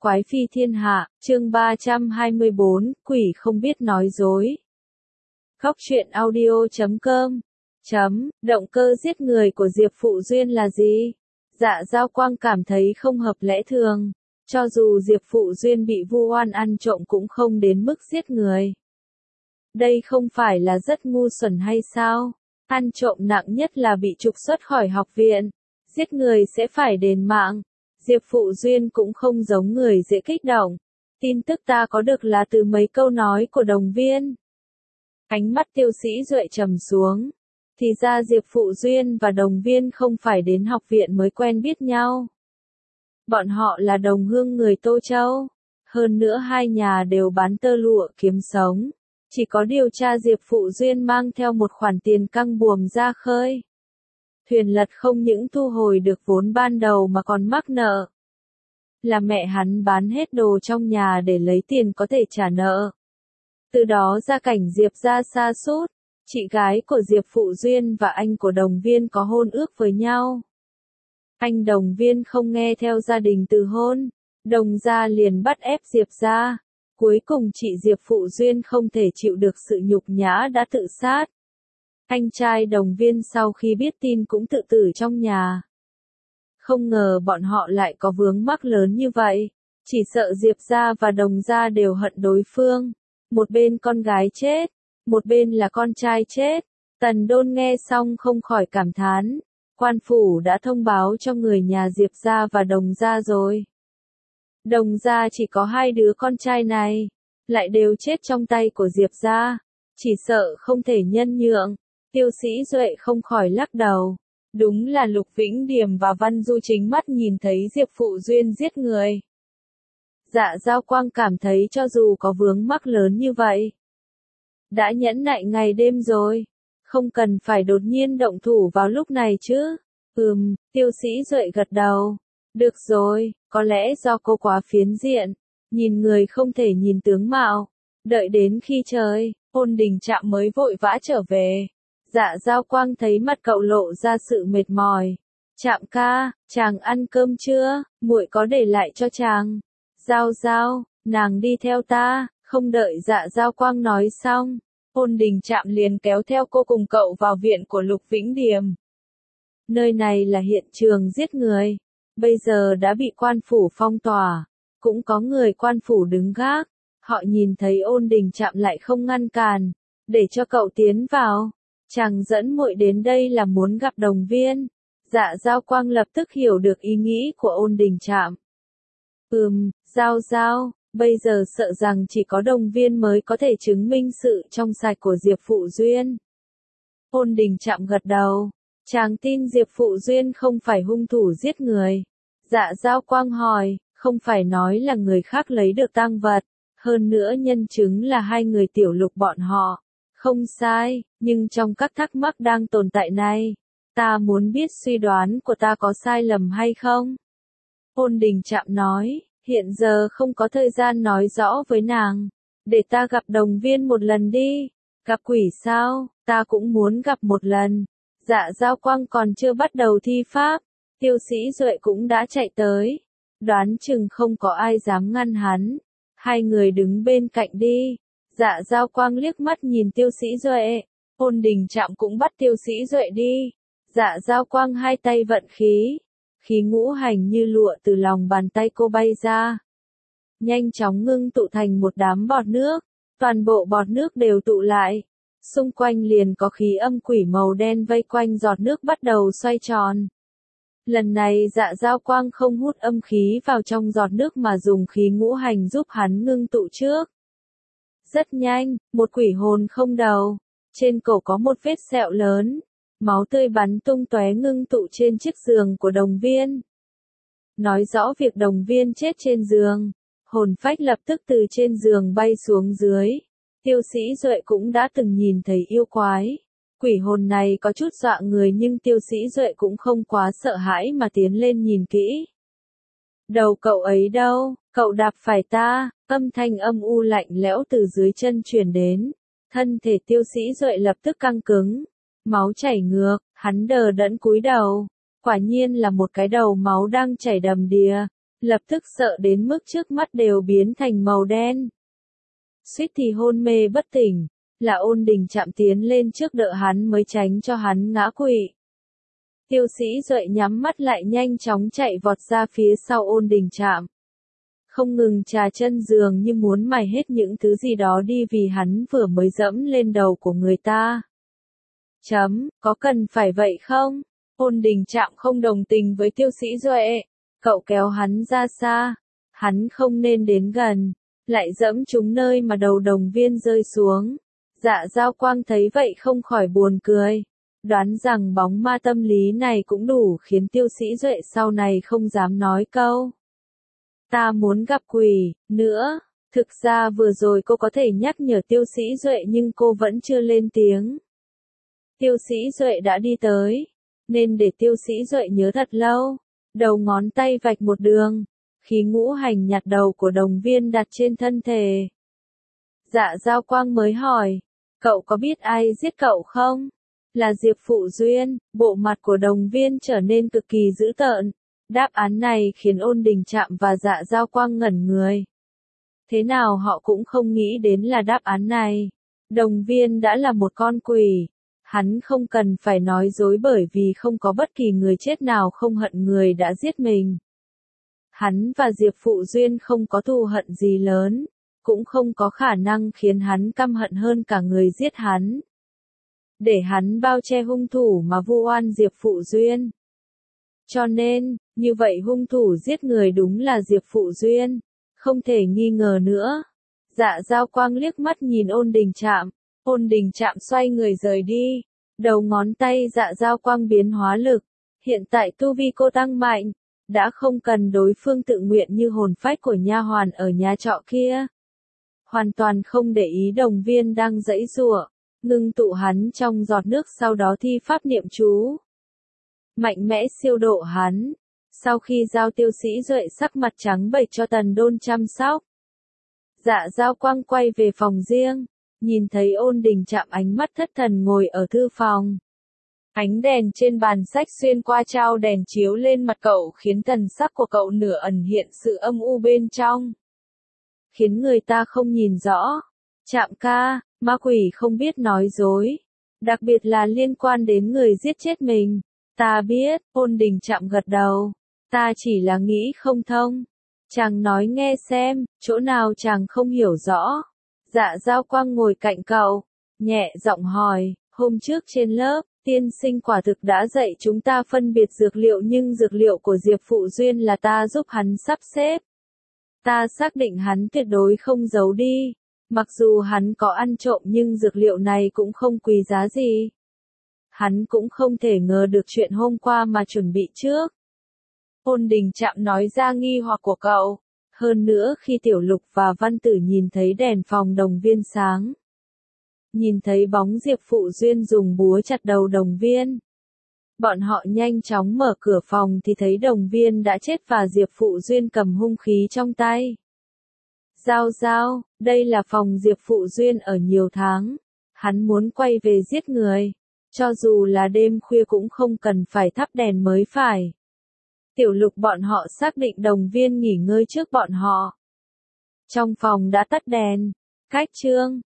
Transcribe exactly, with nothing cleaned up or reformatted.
Quái phi thiên hạ, chương ba trăm hai mươi bốn, quỷ không biết nói dối. Khóc chuyện audio chấm com chấm, động cơ giết người của Diệp Phụ Duyên là gì? Dạ Giao Quang cảm thấy không hợp lẽ thường. Cho dù Diệp Phụ Duyên bị vu oan ăn trộm cũng không đến mức giết người. Đây không phải là rất ngu xuẩn hay sao? Ăn trộm nặng nhất là bị trục xuất khỏi học viện. Giết người sẽ phải đền mạng. Diệp Phụ Duyên cũng không giống người dễ kích động. Tin tức ta có được là từ mấy câu nói của Đồng Viên. Ánh mắt Tiêu Sĩ Duệ trầm xuống. Thì ra Diệp Phụ Duyên và Đồng Viên không phải đến học viện mới quen biết nhau. Bọn họ là đồng hương người Tô Châu. Hơn nữa hai nhà đều bán tơ lụa kiếm sống. Chỉ có điều cha Diệp Phụ Duyên mang theo một khoản tiền căng buồm ra khơi. Thuyền lật không những thu hồi được vốn ban đầu mà còn mắc nợ. Là mẹ hắn bán hết đồ trong nhà để lấy tiền có thể trả nợ. Từ đó gia cảnh Diệp ra sa sút. Chị gái của Diệp Phụ Duyên và anh của Đồng Viên có hôn ước với nhau. Anh Đồng Viên không nghe theo gia đình từ hôn. Đồng gia liền bắt ép Diệp ra. Cuối cùng chị Diệp Phụ Duyên không thể chịu được sự nhục nhã đã tự sát. Anh trai Đồng Viên sau khi biết tin cũng tự tử trong nhà. Không ngờ bọn họ lại có vướng mắc lớn như vậy. Chỉ sợ Diệp gia và Đồng gia đều hận đối phương. Một bên con gái chết, một bên là con trai chết. Tần Đôn nghe xong không khỏi cảm thán. Quan phủ đã thông báo cho người nhà Diệp gia và Đồng gia rồi. Đồng gia chỉ có hai đứa con trai này, lại đều chết trong tay của Diệp gia. Chỉ sợ không thể nhân nhượng. Tiêu Sĩ Duệ không khỏi lắc đầu. Đúng là Lục Vĩnh Điềm và Văn Du chính mắt nhìn thấy Diệp Phụ Duyên giết người. Dạ Giao Quang cảm thấy cho dù có vướng mắc lớn như vậy, đã nhẫn nại ngày đêm rồi, không cần phải đột nhiên động thủ vào lúc này chứ. Ừm, Tiêu Sĩ Duệ gật đầu. Được rồi, có lẽ do cô quá phiến diện, nhìn người không thể nhìn tướng mạo. Đợi đến khi trời, Ôn Đình Trạm mới vội vã trở về. Dạ Giao Quang thấy mặt cậu lộ ra sự mệt mỏi. Trạm ca, chàng ăn cơm chưa? Muội có để lại cho chàng. Giao Giao, nàng đi theo ta. Không đợi Dạ Giao Quang nói xong, Ôn Đình Trạm liền kéo theo cô cùng cậu vào viện của Lục Vĩnh Điềm. Nơi này là hiện trường giết người. Bây giờ đã bị quan phủ phong tỏa. Cũng có người quan phủ đứng gác. Họ nhìn thấy Ôn Đình Trạm lại không ngăn cản. Để cho cậu tiến vào. Chàng dẫn muội đến đây là muốn gặp Đồng Viên. Dạ Giao Quang lập tức hiểu được ý nghĩ của Ôn Đình Trạm. Ừm, Giao Giao, bây giờ sợ rằng chỉ có Đồng Viên mới có thể chứng minh sự trong sạch của Diệp Phụ Duyên. Ôn Đình Trạm gật đầu. Chàng tin Diệp Phụ Duyên không phải hung thủ giết người. Dạ Giao Quang hỏi, không phải nói là người khác lấy được tang vật. Hơn nữa nhân chứng là hai người Tiểu Lục bọn họ. Không sai, nhưng trong các thắc mắc đang tồn tại này, ta muốn biết suy đoán của ta có sai lầm hay không? Ôn Đình Trạm nói, hiện giờ không có thời gian nói rõ với nàng. Để ta gặp Đồng Viên một lần đi. Gặp quỷ sao, ta cũng muốn gặp một lần. Dạ Giao Quang còn chưa bắt đầu thi pháp. Tiêu Sĩ Duệ cũng đã chạy tới. Đoán chừng không có ai dám ngăn hắn. Hai người đứng bên cạnh đi. Dạ Giao Quang liếc mắt nhìn Tiêu Sĩ Duệ. Ôn Đình Trạm cũng bắt Tiêu Sĩ Duệ đi. Dạ Giao Quang hai tay vận khí. Khí ngũ hành như lụa từ lòng bàn tay cô bay ra. Nhanh chóng ngưng tụ thành một đám bọt nước. Toàn bộ bọt nước đều tụ lại. Xung quanh liền có khí âm quỷ màu đen vây quanh giọt nước bắt đầu xoay tròn. Lần này Dạ Giao Quang không hút âm khí vào trong giọt nước mà dùng khí ngũ hành giúp hắn ngưng tụ trước. Rất nhanh, một quỷ hồn không đầu. Trên cổ có một vết sẹo lớn. Máu tươi bắn tung tóe ngưng tụ trên chiếc giường của Đồng Viên. Nói rõ việc Đồng Viên chết trên giường. Hồn phách lập tức từ trên giường bay xuống dưới. Tiêu Sĩ Duệ cũng đã từng nhìn thấy yêu quái. Quỷ hồn này có chút dọa người nhưng Tiêu Sĩ Duệ cũng không quá sợ hãi mà tiến lên nhìn kỹ. Đầu cậu ấy đâu, cậu đạp phải ta, âm thanh âm u lạnh lẽo từ dưới chân truyền đến. Thân thể Tiêu Sĩ Duệ lập tức căng cứng. Máu chảy ngược, hắn đờ đẫn cúi đầu. Quả nhiên là một cái đầu máu đang chảy đầm đìa. lập tức sợ đến mức trước mắt đều biến thành màu đen. Suýt thì hôn mê bất tỉnh, là Ôn Đình Trạm tiến lên trước đỡ hắn mới tránh cho hắn ngã quỵ. Tiêu Sĩ Duệ nhắm mắt lại nhanh chóng chạy vọt ra phía sau Ôn Đình Trạm. Không ngừng trà chân giường như muốn mài hết những thứ gì đó đi vì hắn vừa mới dẫm lên đầu của người ta. Chấm, có cần phải vậy không? Ôn Đình Trạm không đồng tình với Tiêu Sĩ Duệ. Cậu kéo hắn ra xa. Hắn không nên đến gần. Lại dẫm trúng nơi mà đầu Đồng Viên rơi xuống. Dạ Giao Quang thấy vậy không khỏi buồn cười. Đoán rằng bóng ma tâm lý này cũng đủ khiến Tiêu Sĩ Duệ sau này không dám nói câu ta muốn gặp quỷ, nữa. Thực ra vừa rồi cô có thể nhắc nhở Tiêu Sĩ Duệ nhưng cô vẫn chưa lên tiếng. Tiêu Sĩ Duệ đã đi tới, nên để Tiêu Sĩ Duệ nhớ thật lâu. Đầu ngón tay vạch một đường, khí ngũ hành nhạt đầu của Đồng Viên đặt trên thân thể. Dạ Giao Quang mới hỏi, cậu có biết ai giết cậu không? Là Diệp Phụ Duyên. Bộ mặt của Đồng Viên trở nên cực kỳ dữ tợn. Đáp án này khiến Ôn Đình Trạm và Dạ Giao Quang ngẩn người. Thế nào họ cũng không nghĩ đến là đáp án này. Đồng Viên đã là một con quỷ. Hắn không cần phải nói dối bởi vì không có bất kỳ người chết nào không hận người đã giết mình. Hắn và Diệp Phụ Duyên không có thù hận gì lớn, cũng không có khả năng khiến hắn căm hận hơn cả người giết hắn. Để hắn bao che hung thủ mà vu oan Diệp Phụ Duyên. Cho nên, như vậy hung thủ giết người đúng là Diệp Phụ Duyên, không thể nghi ngờ nữa. Dạ Giao Quang liếc mắt nhìn Ôn Đình Trạm, Ôn Đình Trạm xoay người rời đi, đầu ngón tay Dạ Giao Quang biến hóa lực, hiện tại tu vi cô tăng mạnh, đã không cần đối phương tự nguyện như hồn phách của nha hoàn ở nhà trọ kia. Hoàn toàn không để ý Đồng Viên đang giãy giụa, ngưng tụ hắn trong giọt nước sau đó thi pháp niệm chú. Mạnh mẽ siêu độ hắn. Sau khi giao Tiêu Sĩ Duệ sắc mặt trắng bệch cho Tần Đôn chăm sóc. Dạ Giao Quang quay về phòng riêng, nhìn thấy Ôn Đình Trạm ánh mắt thất thần ngồi ở thư phòng. Ánh đèn trên bàn sách xuyên qua trao đèn chiếu lên mặt cậu khiến thần sắc của cậu nửa ẩn hiện sự âm u bên trong. Khiến người ta không nhìn rõ. Trạm ca, ma quỷ không biết nói dối. Đặc biệt là liên quan đến người giết chết mình. Ta biết, Ôn Đình Trạm gật đầu. Ta chỉ là nghĩ không thông. Chàng nói nghe xem, chỗ nào chàng không hiểu rõ. Dạ Giao Quang ngồi cạnh cậu, nhẹ giọng hỏi, hôm trước trên lớp, tiên sinh quả thực đã dạy chúng ta phân biệt dược liệu nhưng dược liệu của Diệp Phụ Duyên là ta giúp hắn sắp xếp. Ta xác định hắn tuyệt đối không giấu đi. Mặc dù hắn có ăn trộm nhưng dược liệu này cũng không quý giá gì. Hắn cũng không thể ngờ được chuyện hôm qua mà chuẩn bị trước. Ôn Đình Trạm nói ra nghi hoặc của cậu. Hơn nữa khi Tiểu Lục và Văn Tử nhìn thấy đèn phòng Đồng Viên sáng. Nhìn thấy bóng Diệp Phụ Duyên dùng búa chặt đầu Đồng Viên. Bọn họ nhanh chóng mở cửa phòng thì thấy Đồng Viên đã chết và Diệp Phụ Duyên cầm hung khí trong tay. Giao Giao, đây là phòng Diệp Phụ Duyên ở nhiều tháng. Hắn muốn quay về giết người. Cho dù là đêm khuya cũng không cần phải thắp đèn mới phải. Tiểu Lục bọn họ xác định Đồng Viên nghỉ ngơi trước bọn họ. Trong phòng đã tắt đèn. Cách chương